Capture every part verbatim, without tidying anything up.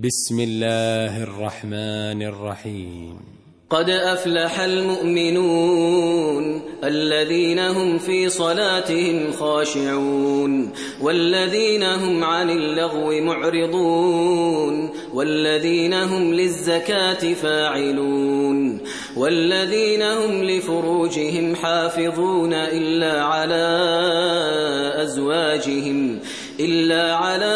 بسم الله الرحمن الرحيم. قد أفلح المؤمنون الذين هم في صلاتهم خاشعون والذين هم عن اللغو معرضون والذين هم للزكاة فاعلون والذين هم لفروجهم حافظون إلا على أزواجهم إلا على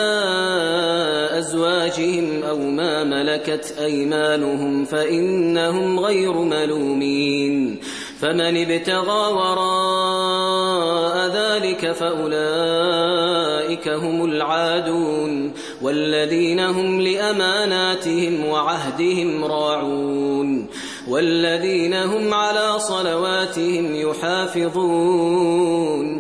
أزواجهم أو ما ملكت أيمانهم فإنهم غير ملومين. فمن ابتغى وراء ذلك فأولئك هم العادون والذين هم لأماناتهم وعهدهم راعون والذين هم على صلواتهم يحافظون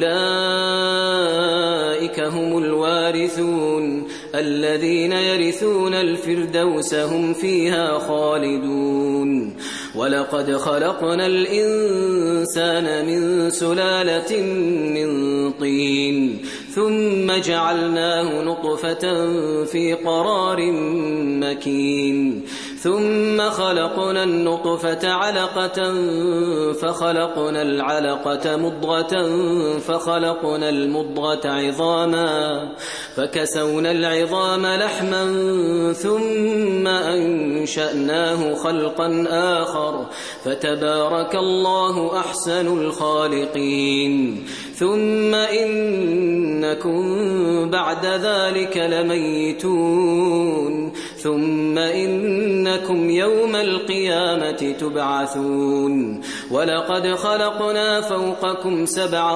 أولئك هم الوارثون الذين يرثون الفردوس هم فيها خالدون. ولقد خلقنا الإنسان من سلالة من طين ثم جعلناه نطفة في قرار مكين ثم خلقنا النطفة علقة فخلقنا العلقة مضغة فخلقنا المضغة عظاما فكسونا العظام لحما ثم أنشأناه خلقا آخر فتبارك الله أحسن الخالقين. ثم إنكم بعد ذلك لميتون ثم إنكم يوم القيامة تبعثون. ولقد خلقنا فوقكم سبع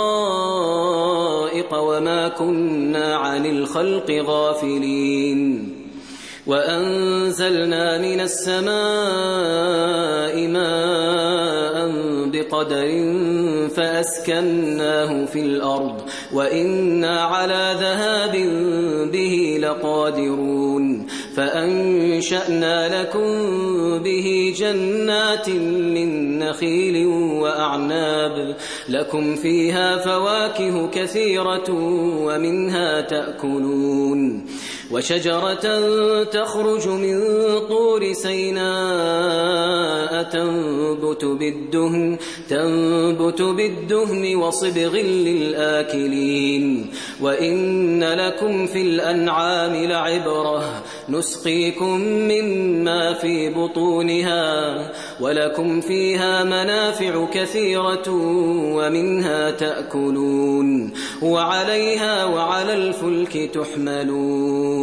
طرائق وما كنا عن الخلق غافلين وأنزلنا من السماء ماء بقدر فأسكناه في الأرض وإنا على ذهاب به لقادرون. فأنشأنا لكم به جنات من نخيل وأعناب لكم فيها فواكه كثيرة ومنها تأكلون وشجرة تخرج من طور سيناء تنبت بالدهن, تنبت بالدهن وصبغ للآكلين. وإن لكم في الأنعام لعبرة نسقيكم مما في بطونها ولكم فيها منافع كثيرة ومنها تأكلون وعليها وعلى الفلك تحملون.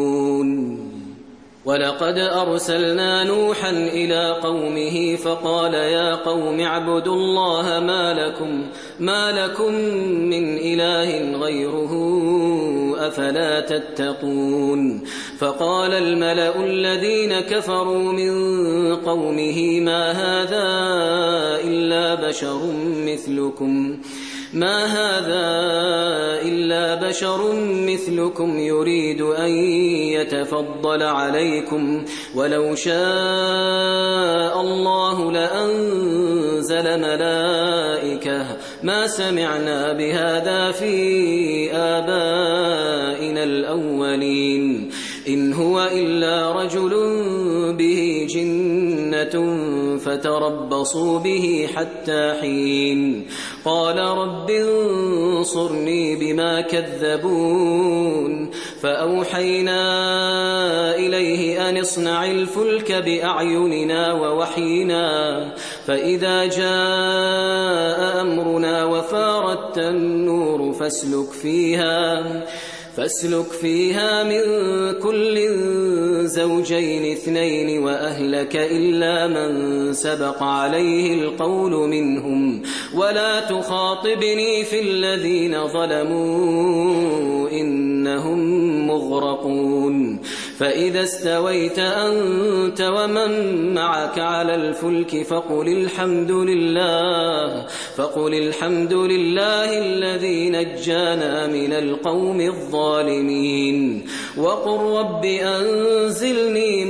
ولقد أرسلنا نوحا إلى قومه فقال يا قوم اعبدوا الله ما لكم, ما لكم من إله غيره أفلا تتقون. فقال الملأ الذين كفروا من قومه ما هذا إلا بشر مثلكم ما هذا إلا بشر مثلكم يريد أن يتفضل عليكم ولو شاء الله لأنزل ملائكة ما سمعنا بهذا في آبائنا الأولين إن هو إلا رجل به جنة فتربصوا به حتى حين. قال رب انصرني بما كذبون. فأوحينا إليه أن اصنع الفلك بأعيننا ووحينا فإذا جاء أمرنا وفارت النور فاسلك فيها فاسلك فيها من كل زوجين اثنين وأهلك إلا من سبق عليه القول منهم ولا تخاطبني في الذين ظلموا إنهم مغرقون. فإذا استويت أنت ومن معك على الفلك فقل الحمد لله فقل الحمد لله الذي نجانا من القوم الظالمين وقل رب أنزلني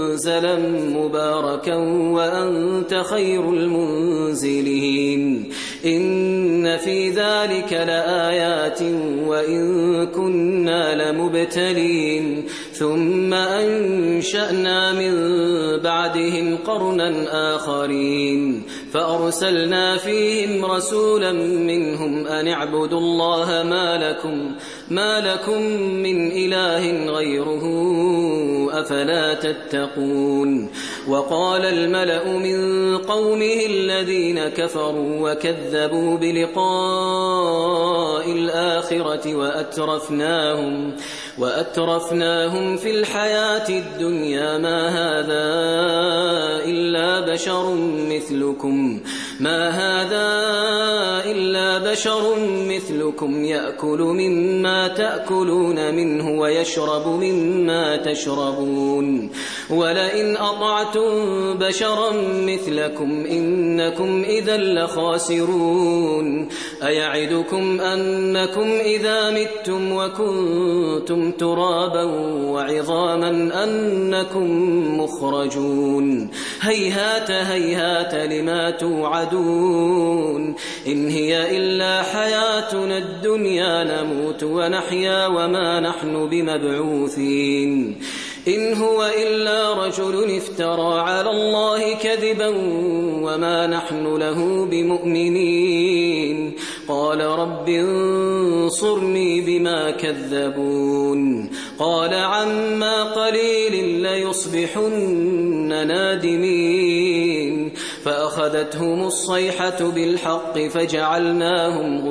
منزلا مباركا وأنت خير المنزلين. إن في ذلك لآيات وإن كنا لمبتلين ثم أنشأنا من بعدهم قرنا آخرين فأرسلنا فيهم رسولا منهم أن اعبدوا الله ما لكم, ما لكم من إله غيره أفلا تتقون وقال الملأ من قومه الذين كفروا وكذبوا بلقاء الآخرة وأترفناهم, وأترفناهم في الحياة الدنيا ما هذا إلا بشر مثلكم ما هذا إلا بشر مثلكم يأكل مما تأكلون منه ويشرب مما تشربون ولئن أطعتم بشرا مثلكم إنكم إذا لخاسرون أيعدكم أنكم إذا متم وكنتم ترابا وعظاما أنكم مخرجون هيهات هيهات لما توعدون إن هي إلا حياتنا الدنيا نموت ونحيا وما نحن بمبعوثين إن هو إلا رجل افترى على الله كذبا وما نحن له بمؤمنين قال رب انصرني بما كذبون قال عما قليل ليصبحن نادمين فأخذتهم الصيحة بالحق فجعلناهم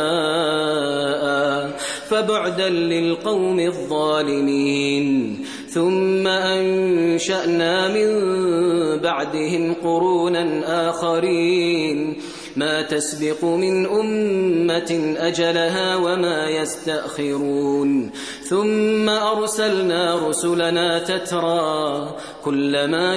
غثاء فبعدا للقوم الظالمين ثم أنشأنا من بعدهم قرونا آخرين ما تسبق من أمة أجلها وما يستأخرون ثم أرسلنا رسلنا تترى كلما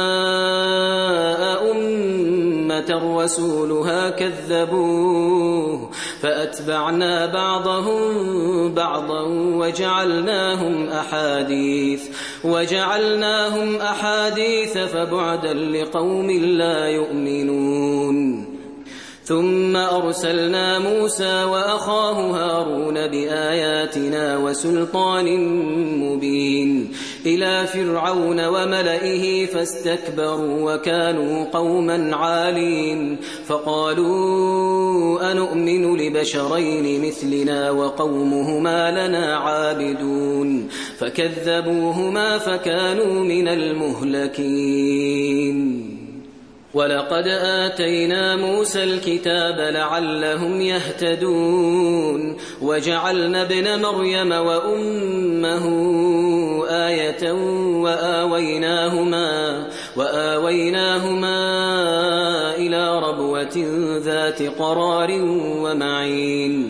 جاء أمة رسولها كذبوه فأتبعنا بعضهم بعضا وجعلناهم أحاديث وجعلناهم أحاديث فبعدا لقوم لا يؤمنون ثم أرسلنا موسى وأخاه هارون بآياتنا وسلطان مبين إلى فرعون وملئه فاستكبروا وكانوا قوما عالين فقالوا أنؤمن لبشرين مثلنا وقومهما لنا عابدون فكذبوهما فكانوا من المهلكين ولقد آتينا موسى الكتاب لعلهم يهتدون وجعلنا ابن مريم وأمه آية وآويناهما, وآويناهما إلى ربوة ذات قرار ومعين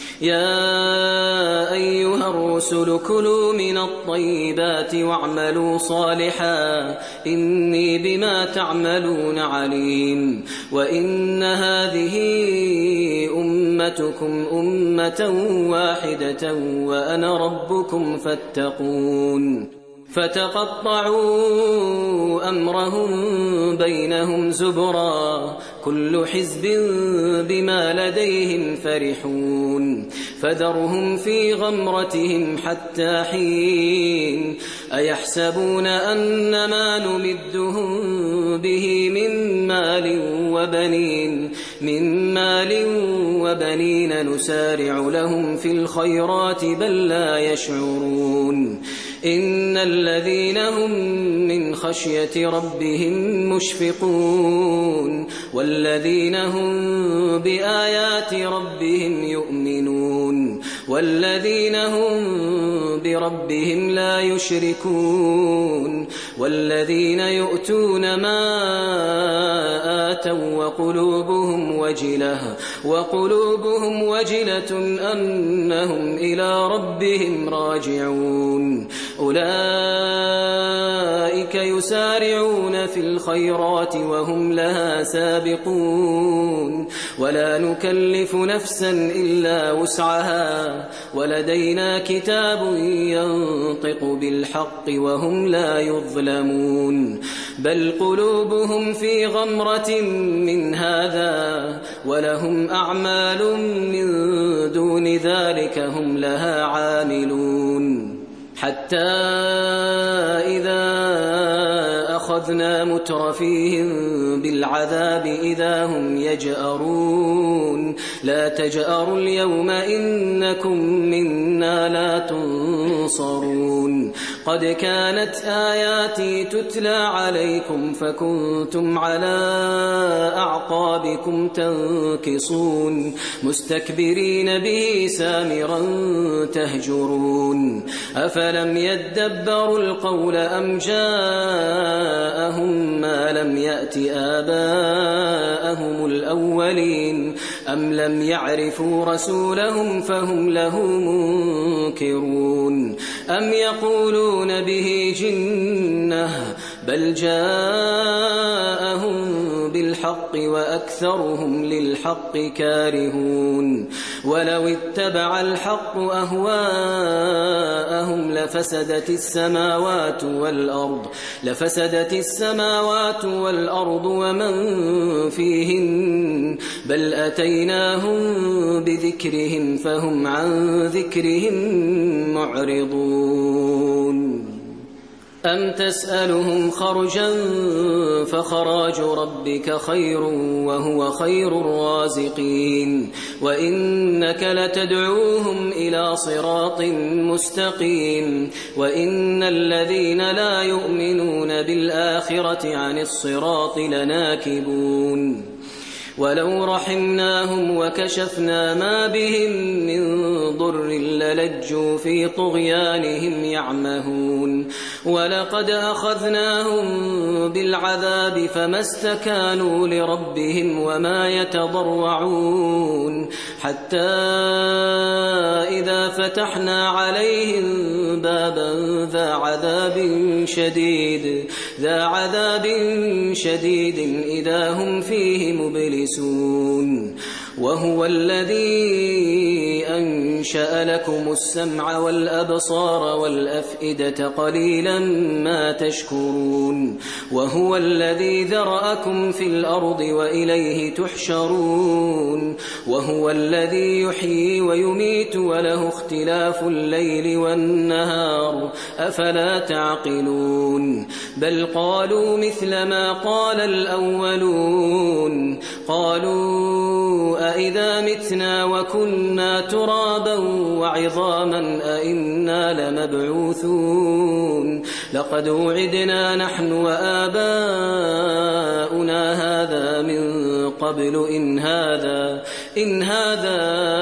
يا أيها الرسل كلوا من الطيبات واعملوا صالحا إني بما تعملون عليم وإن هذه أمتكم أمة واحدة وأنا ربكم فاتقون فتقطعوا أمرهم بينهم زبرا كل حزب بما لديهم فرحون فذرهم في غمرتهم حتى حين أيحسبون أن ما نمدهم به من مال وبنين من مال وبنين نسارع لهم في الخيرات بل لا يشعرون إن الذين هم من خشية ربهم مشفقون والذين هم بآيات ربهم يؤمنون والذين هم بربهم لا يشركون والذين يؤتون ما آتوا وقلوبهم وجلة وقلوبهم وجلة أنهم إلى ربهم راجعون أولئك أولئك يسارعون في الخيرات وهم لها سابقون ولا نكلف نفسا إلا وسعها ولدينا كتاب ينطق بالحق وهم لا يظلمون بل قلوبهم في غمرة من هذا ولهم أعمال من دون ذلك هم لها عاملون حتى إذا أخذنا مترفيهم بالعذاب إذا هم يجأرون لا تجأروا اليوم إنكم منا لا تنصرون قد كانت آياتي تتلى عليكم فكنتم على أعقابكم تنكصون مستكبرين به سامرا تهجرون أفلم يدبروا القول أم جاءهم ما لم يأت آباءهم الأولين أم لم يعرفوا رسولهم فهم له منكرون أم يقولون به جنة بل جاءهم بالحق وأكثرهم للحق كارهون ولو اتبع الحق أهواءهم لفسدت السماوات والأرض لفسدت السماوات والأرض ومن فيهن بل أتيناهم بذكرهم فهم عن ذكرهم معرضون أم تسألهم خرجا فخراج ربك خير وهو خير الرازقين وإنك لتدعوهم إلى صراط مستقيم وإن الذين لا يؤمنون بالآخرة عن الصراط لناكبون ولو رحمناهم وكشفنا ما بهم من ضر للجوا في طغيانهم يعمهون ولقد أخذناهم بالعذاب فما استكانوا لربهم وما يتضرعون حتى إذا فتحنا عليهم بابا ذا عذاب شديد ذا عذاب شديد إذا هم فيه مبلسون وهو الذي أنشأ لكم السمع والأبصار والأفئدة قليلا ما تشكرون وهو الذي ذرأكم في الأرض وإليه تحشرون وهو الذي يحيي ويميت وله اختلاف الليل والنهار أفلا تعقلون بل قالوا مثل ما قال الأولون قالوا أئذا متنا وكنا ترابا وعظاما أئنا لمبعوثون لقد وعدنا نحن وآباؤنا هذا من قبل إن هذا إن هذا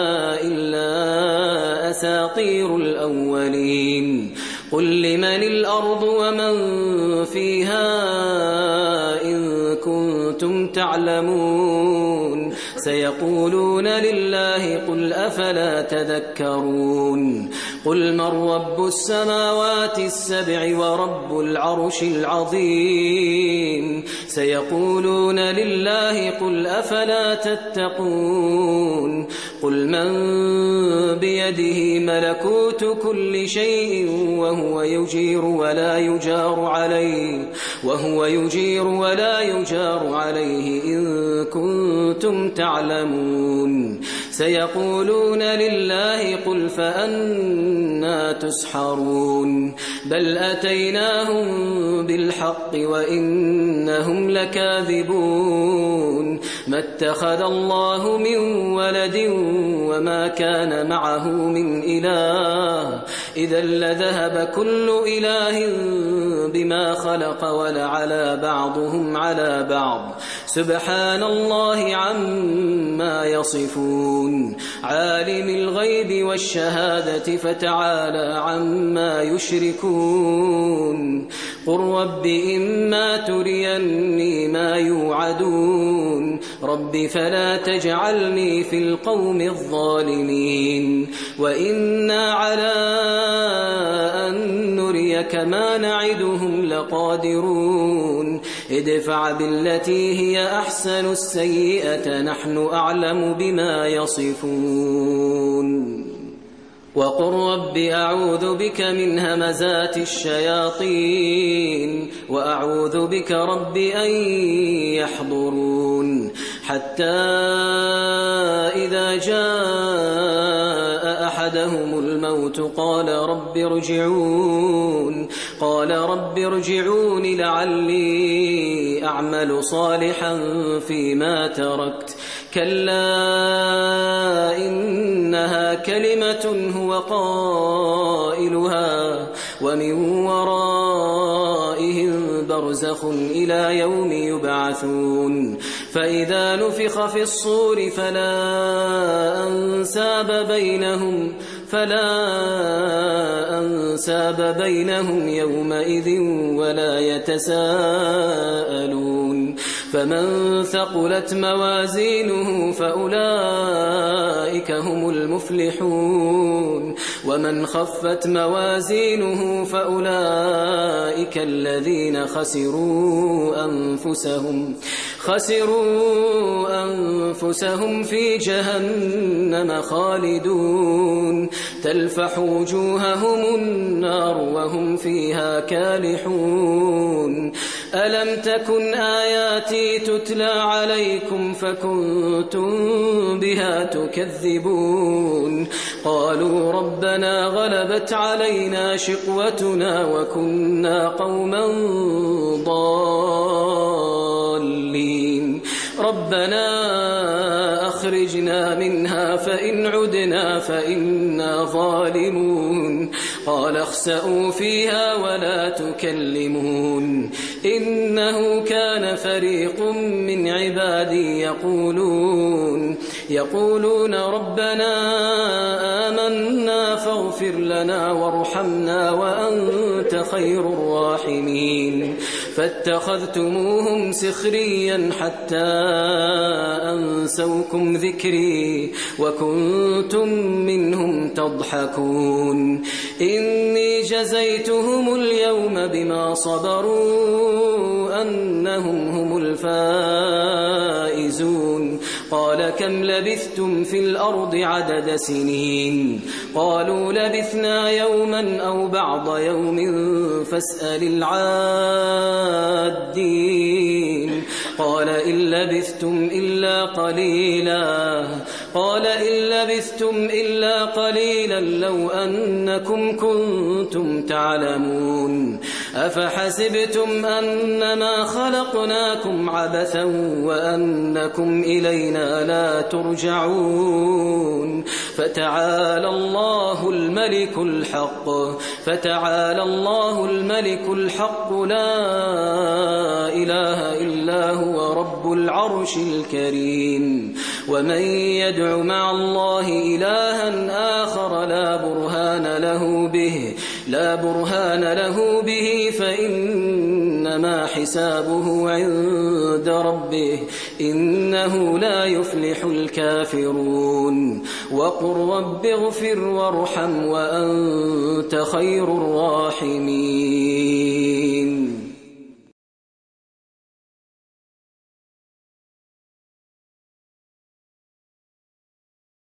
إلا أساطير الأولين قل لمن الأرض ومن فيها إن كنتم تعلمون سيقولون لله قل أفلا تذكرون قل من رب السماوات السبع ورب العرش العظيم سيقولون لله قل أفلا تتقون قل من بيده ملكوت كل شيء وهو يجير ولا يجار عليه وهو يجير ولا يجار عليه إن كنتم تعلمون سيقولون لله قل فأنا تسحرون بل أتيناهم بالحق وإنهم لكاذبون ما اتخذ الله من ولد وما كان معه من إله إذا لذهب كل إله بما خلق ولعلى بعضهم على بعض سبحان الله عما يصفون عالم الغيب والشهادة فتعالى عما يشركون قل رب إما تريني ما يوعدون رب فلا تجعلني في القوم الظالمين وإنا على أن نريك لك ما نعدهم لقادرون ادفع بالتي هي أحسن السيئة نحن أعلم بما يصفون وقل رب أعوذ بك من همزات الشياطين وأعوذ بك رب أن يحضرون حتى إذا جاء أحدهم الموت قال رب ارجعون قال رب ارجعون لعلي أعمل صالحا فيما تركت كلا إنها كلمة هو قائلها ومن ورائهم برزخ إلى يوم يبعثون فإذا نفخ في الصور فلا أنساب بينهم فلا أنساب بينهم يومئذ ولا يتساءلون فمن ثقلت موازينه فأولئك هم المفلحون ومن خفت موازينه فأولئك الذين خسروا أنفسهم خسروا أنفسهم في جهنم خالدون تلفح وجوههم النار وهم فيها كالحون ألم تكن آياتي تتلى عليكم فكنتم بها تكذبون قالوا ربنا غلبت علينا شقوتنا وكنا قوما ضالين ربنا أخرجنا منها فإن عدنا فإنا ظالمون قال اخسئوا فيها ولا تكلمون إنه كان فريق من عبادي يقولون يقولون ربنا آمنا فاغفر لنا وارحمنا وأنت خير الراحمين فاتخذتموهم سخريا حتى أنسوكم ذكري وكنتم منهم تضحكون إني جزيتهم اليوم بما صبروا أنهم هم الفائزون قال كم لبثتم في الأرض عدد سنين قالوا لبثنا يوما أو بعض يوم فاسأل العادين قال إن لبثتم إلا قليلا قال إن لبثتم إلا قليلا لو أنكم كنتم تعلمون أفحسبتم أنما خلقناكم عبثا وأنكم إلينا لا ترجعون فتعالى الله الملك الحق فتعالى الله الملك الحق لا إله إلا هو رب العرش الكريم ومن يدع مع الله إلها آخر لا برهان له به لا برهان له به فإنما حسابه عند ربه إنه لا يفلح الكافرون وقل رب اغفر وارحم وأنت خير الراحمين